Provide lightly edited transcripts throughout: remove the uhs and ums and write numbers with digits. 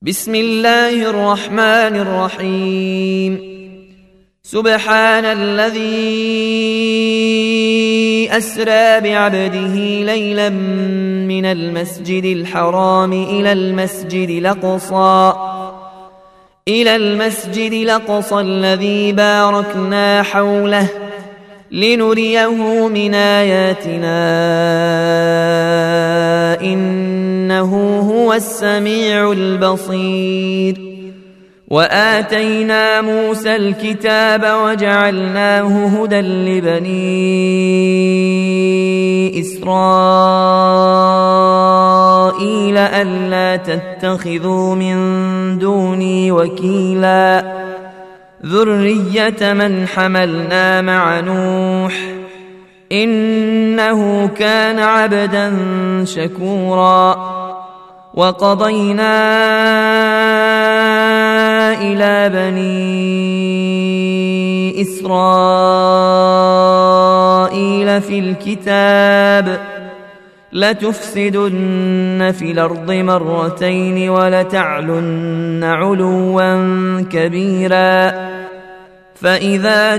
بسم الله الرحمن الرحيم. سبحان الذي أسرى بعبده ليلا من المسجد الحرام إلى المسجد الأقصى الذي باركنا حوله لنريه من آياتنا إنه هو السميع البصير. وآتينا موسى الكتاب وجعلناه هدى لبني إسرائيل ألا تتخذوا من دوني وكيلا ذرية من حملنا مع نوح إنه كان عبدا شكورا. وقضينا إلى بني إسرائيل في الكتاب لتفسدن في الأرض مرتين ولتعلن علوا كبيرا. فإذا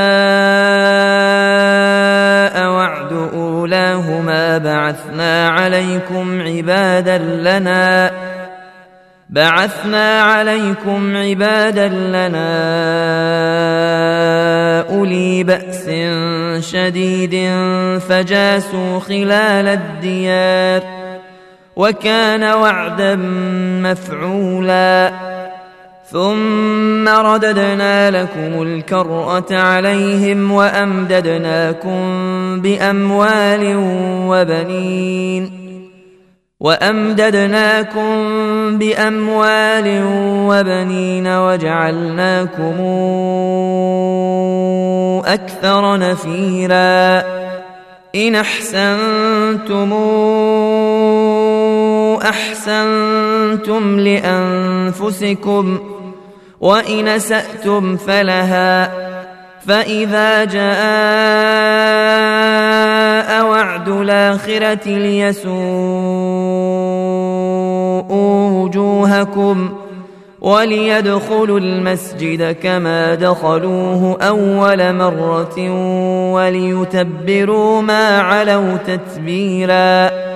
جاء وعد أولاهما بعثنا عليكم عبادا لنا أولي بأس شديد فجاسوا خلال الديار وكان وعدا مفعولا. ثم رددنا لكم الكرة عليهم وأمددناكم بأموال وبنين وجعلناكم أكثر نفيرا. إن أحسنتم لأنفسكم وإن أسأتم فلها. فإذا جاء وعد الآخرة ليسوءوا وجوهكم وليدخلوا المسجد كما دخلوه أول مرة وليتبروا ما علوا تتبيرا.